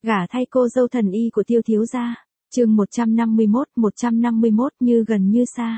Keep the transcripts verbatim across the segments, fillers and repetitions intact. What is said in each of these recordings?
Gả thay cô dâu thần y của Tiêu thiếu gia. Chương một trăm năm mươi mốt, một trăm năm mươi mốt như gần như xa.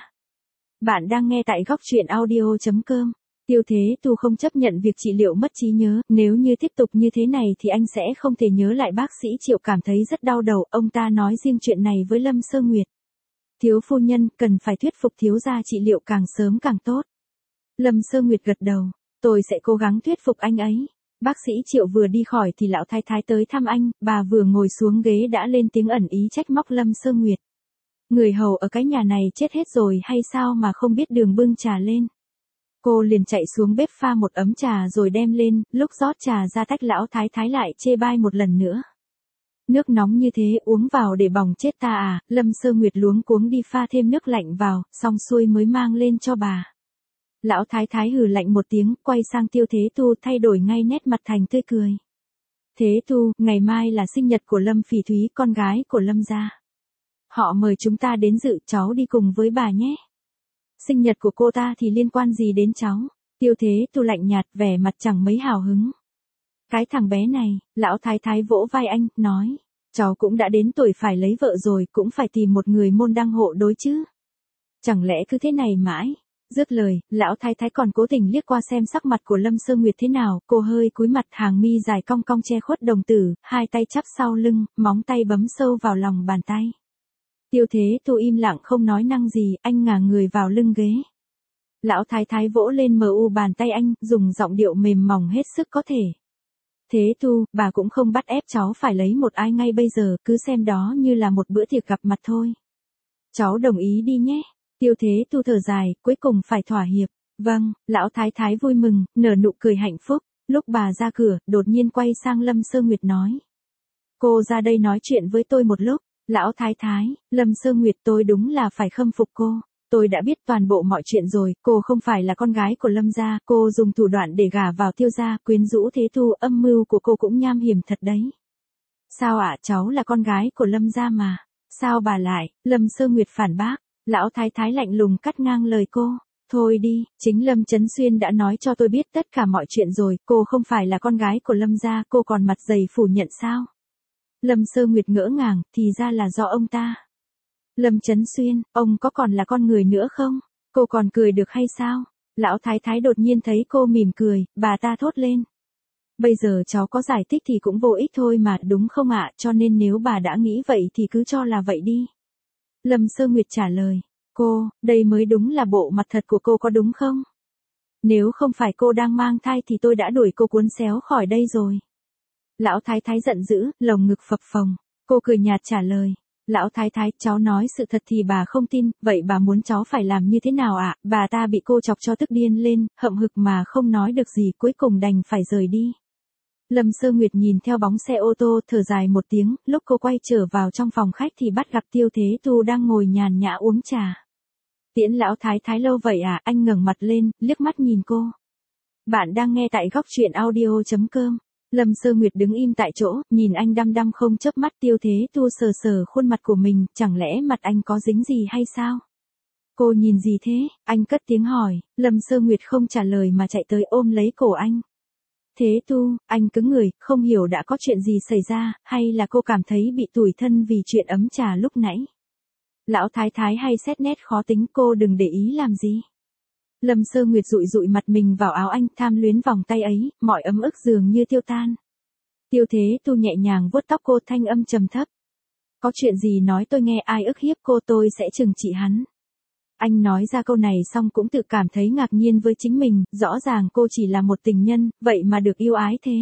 Bạn đang nghe tại góc truyện audio chấm com. Tiêu Thế Tu không chấp nhận việc trị liệu mất trí nhớ, nếu như tiếp tục như thế này thì anh sẽ không thể nhớ lại. Bác sĩ Triệu cảm thấy rất đau đầu, ông ta nói riêng chuyện này với Lâm Sơ Nguyệt. Thiếu phu nhân, cần phải thuyết phục thiếu gia trị liệu càng sớm càng tốt. Lâm Sơ Nguyệt gật đầu, tôi sẽ cố gắng thuyết phục anh ấy. Bác sĩ Triệu vừa đi khỏi thì lão thái thái tới thăm anh, bà vừa ngồi xuống ghế đã lên tiếng ẩn ý trách móc Lâm Sơ Nguyệt. Người hầu ở cái nhà này chết hết rồi hay sao mà không biết đường bưng trà lên. Cô liền chạy xuống bếp pha một ấm trà rồi đem lên, lúc rót trà ra tách lão thái thái lại chê bai một lần nữa. Nước nóng như thế uống vào để bỏng chết ta à, Lâm Sơ Nguyệt luống cuống đi pha thêm nước lạnh vào, xong xuôi mới mang lên cho bà. Lão thái thái hừ lạnh một tiếng, quay sang Tiêu Thế Tu thay đổi ngay nét mặt thành tươi cười. Thế Tu, ngày mai là sinh nhật của Lâm Phỉ Thúy, con gái của Lâm gia. Họ mời chúng ta đến dự, cháu đi cùng với bà nhé. Sinh nhật của cô ta thì liên quan gì đến cháu? Tiêu Thế Tu lạnh nhạt, vẻ mặt chẳng mấy hào hứng. Cái thằng bé này, lão thái thái vỗ vai anh, nói. Cháu cũng đã đến tuổi phải lấy vợ rồi, cũng phải tìm một người môn đăng hộ đối chứ. Chẳng lẽ cứ thế này mãi? Dứt lời, lão thái thái còn cố tình liếc qua xem sắc mặt của Lâm Sơ Nguyệt thế nào, cô hơi cúi mặt, hàng mi dài cong cong che khuất đồng tử, hai tay chắp sau lưng, móng tay bấm sâu vào lòng bàn tay. Tiêu Thế Tu im lặng không nói năng gì, anh ngả người vào lưng ghế. Lão thái thái vỗ lên mờ u bàn tay anh, dùng giọng điệu mềm mỏng hết sức có thể. Thế Tu, bà cũng không bắt ép cháu phải lấy một ai ngay bây giờ, cứ xem đó như là một bữa tiệc gặp mặt thôi. Cháu đồng ý đi nhé. Tiêu Thế Tu thở dài, cuối cùng phải thỏa hiệp. Vâng, lão thái thái vui mừng, nở nụ cười hạnh phúc. Lúc bà ra cửa, đột nhiên quay sang Lâm Sơ Nguyệt nói. Cô ra đây nói chuyện với tôi một lúc. Lão thái thái, Lâm Sơ Nguyệt, tôi đúng là phải khâm phục cô. Tôi đã biết toàn bộ mọi chuyện rồi, cô không phải là con gái của Lâm gia, cô dùng thủ đoạn để gả vào Tiêu gia, quyến rũ Thế Tu, âm mưu của cô cũng nham hiểm thật đấy. Sao ạ, cháu là con gái của Lâm gia mà. Sao bà lại? Lâm Sơ Nguyệt phản bác. Lão thái thái lạnh lùng cắt ngang lời cô. Thôi đi, chính Lâm Chấn Xuyên đã nói cho tôi biết tất cả mọi chuyện rồi, cô không phải là con gái của Lâm gia, cô còn mặt dày phủ nhận sao? Lâm Sơ Nguyệt ngỡ ngàng, thì ra là do ông ta. Lâm Chấn Xuyên, ông có còn là con người nữa không? Cô còn cười được hay sao? Lão thái thái đột nhiên thấy cô mỉm cười, bà ta thốt lên. Bây giờ cháu có giải thích thì cũng vô ích thôi mà, đúng không ạ, cho nên nếu bà đã nghĩ vậy thì cứ cho là vậy đi. Lâm Sơ Nguyệt trả lời, cô, đây mới đúng là bộ mặt thật của cô có đúng không? Nếu không phải cô đang mang thai thì tôi đã đuổi cô cuốn xéo khỏi đây rồi. Lão thái thái giận dữ, lồng ngực phập phồng. Cô cười nhạt trả lời. Lão thái thái, cháu nói sự thật thì bà không tin, vậy bà muốn cháu phải làm như thế nào ạ? À? Bà ta bị cô chọc cho tức điên lên, hậm hực mà không nói được gì, cuối cùng đành phải rời đi. Lâm Sơ Nguyệt nhìn theo bóng xe ô tô, thở dài một tiếng, lúc cô quay trở vào trong phòng khách thì bắt gặp Tiêu Thế Tu đang ngồi nhàn nhã uống trà. Tiễn lão thái thái lâu vậy à? Anh ngẩng mặt lên, liếc mắt nhìn cô. Bạn đang nghe tại góc truyện audio chấm com. Lâm Sơ Nguyệt đứng im tại chỗ, nhìn anh đăm đăm không chớp mắt. Tiêu Thế Tu sờ sờ khuôn mặt của mình, chẳng lẽ mặt anh có dính gì hay sao? Cô nhìn gì thế? Anh cất tiếng hỏi. Lâm Sơ Nguyệt không trả lời mà chạy tới ôm lấy cổ anh. Thế Tu, anh cứng người, không hiểu đã có chuyện gì xảy ra, hay là cô cảm thấy bị tủi thân vì chuyện ấm trà lúc nãy? Lão thái thái hay xét nét khó tính, cô đừng để ý làm gì. Lâm Sơ Nguyệt dụi dụi mặt mình vào áo anh, tham luyến vòng tay ấy, mọi ấm ức dường như tiêu tan. Tiêu Thế Tu nhẹ nhàng vuốt tóc cô, thanh âm trầm thấp. Có chuyện gì nói tôi nghe, ai ức hiếp cô tôi sẽ trừng trị hắn. Anh nói ra câu này xong cũng tự cảm thấy ngạc nhiên với chính mình, rõ ràng cô chỉ là một tình nhân, vậy mà được yêu ái thế.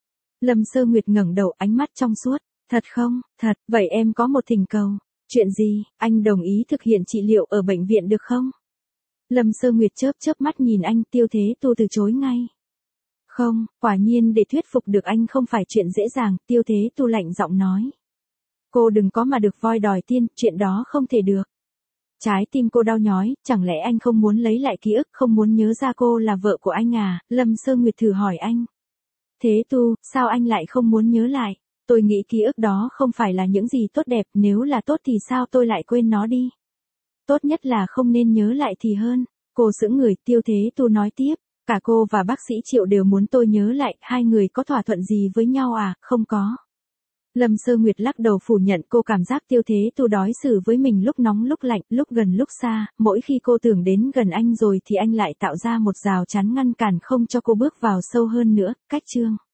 Lâm Sơ Nguyệt ngẩng đầu, ánh mắt trong suốt. Thật không? Thật, vậy em có một thỉnh cầu. Chuyện gì? Anh đồng ý thực hiện trị liệu ở bệnh viện được không? Lâm Sơ Nguyệt chớp chớp mắt nhìn anh. Tiêu Thế Tu từ chối ngay. Không, quả nhiên để thuyết phục được anh không phải chuyện dễ dàng, Tiêu Thế Tu lạnh giọng nói. Cô đừng có mà được voi đòi tiên, chuyện đó không thể được. Trái tim cô đau nhói, chẳng lẽ anh không muốn lấy lại ký ức, không muốn nhớ ra cô là vợ của anh à? Lâm Sơ Nguyệt thử hỏi anh. Thế Tu, sao anh lại không muốn nhớ lại? Tôi nghĩ ký ức đó không phải là những gì tốt đẹp, nếu là tốt thì sao tôi lại quên nó đi? Tốt nhất là không nên nhớ lại thì hơn. Cô sững người. Tiêu Thế Tu nói tiếp. Cả cô và bác sĩ Triệu đều muốn tôi nhớ lại, hai người có thỏa thuận gì với nhau à? Không có. Lâm Sơ Nguyệt lắc đầu phủ nhận, cô cảm giác Tiêu Thế Tu đối xử với mình lúc nóng lúc lạnh, lúc gần lúc xa, mỗi khi cô tưởng đến gần anh rồi thì anh lại tạo ra một rào chắn ngăn cản không cho cô bước vào sâu hơn nữa. Cách chương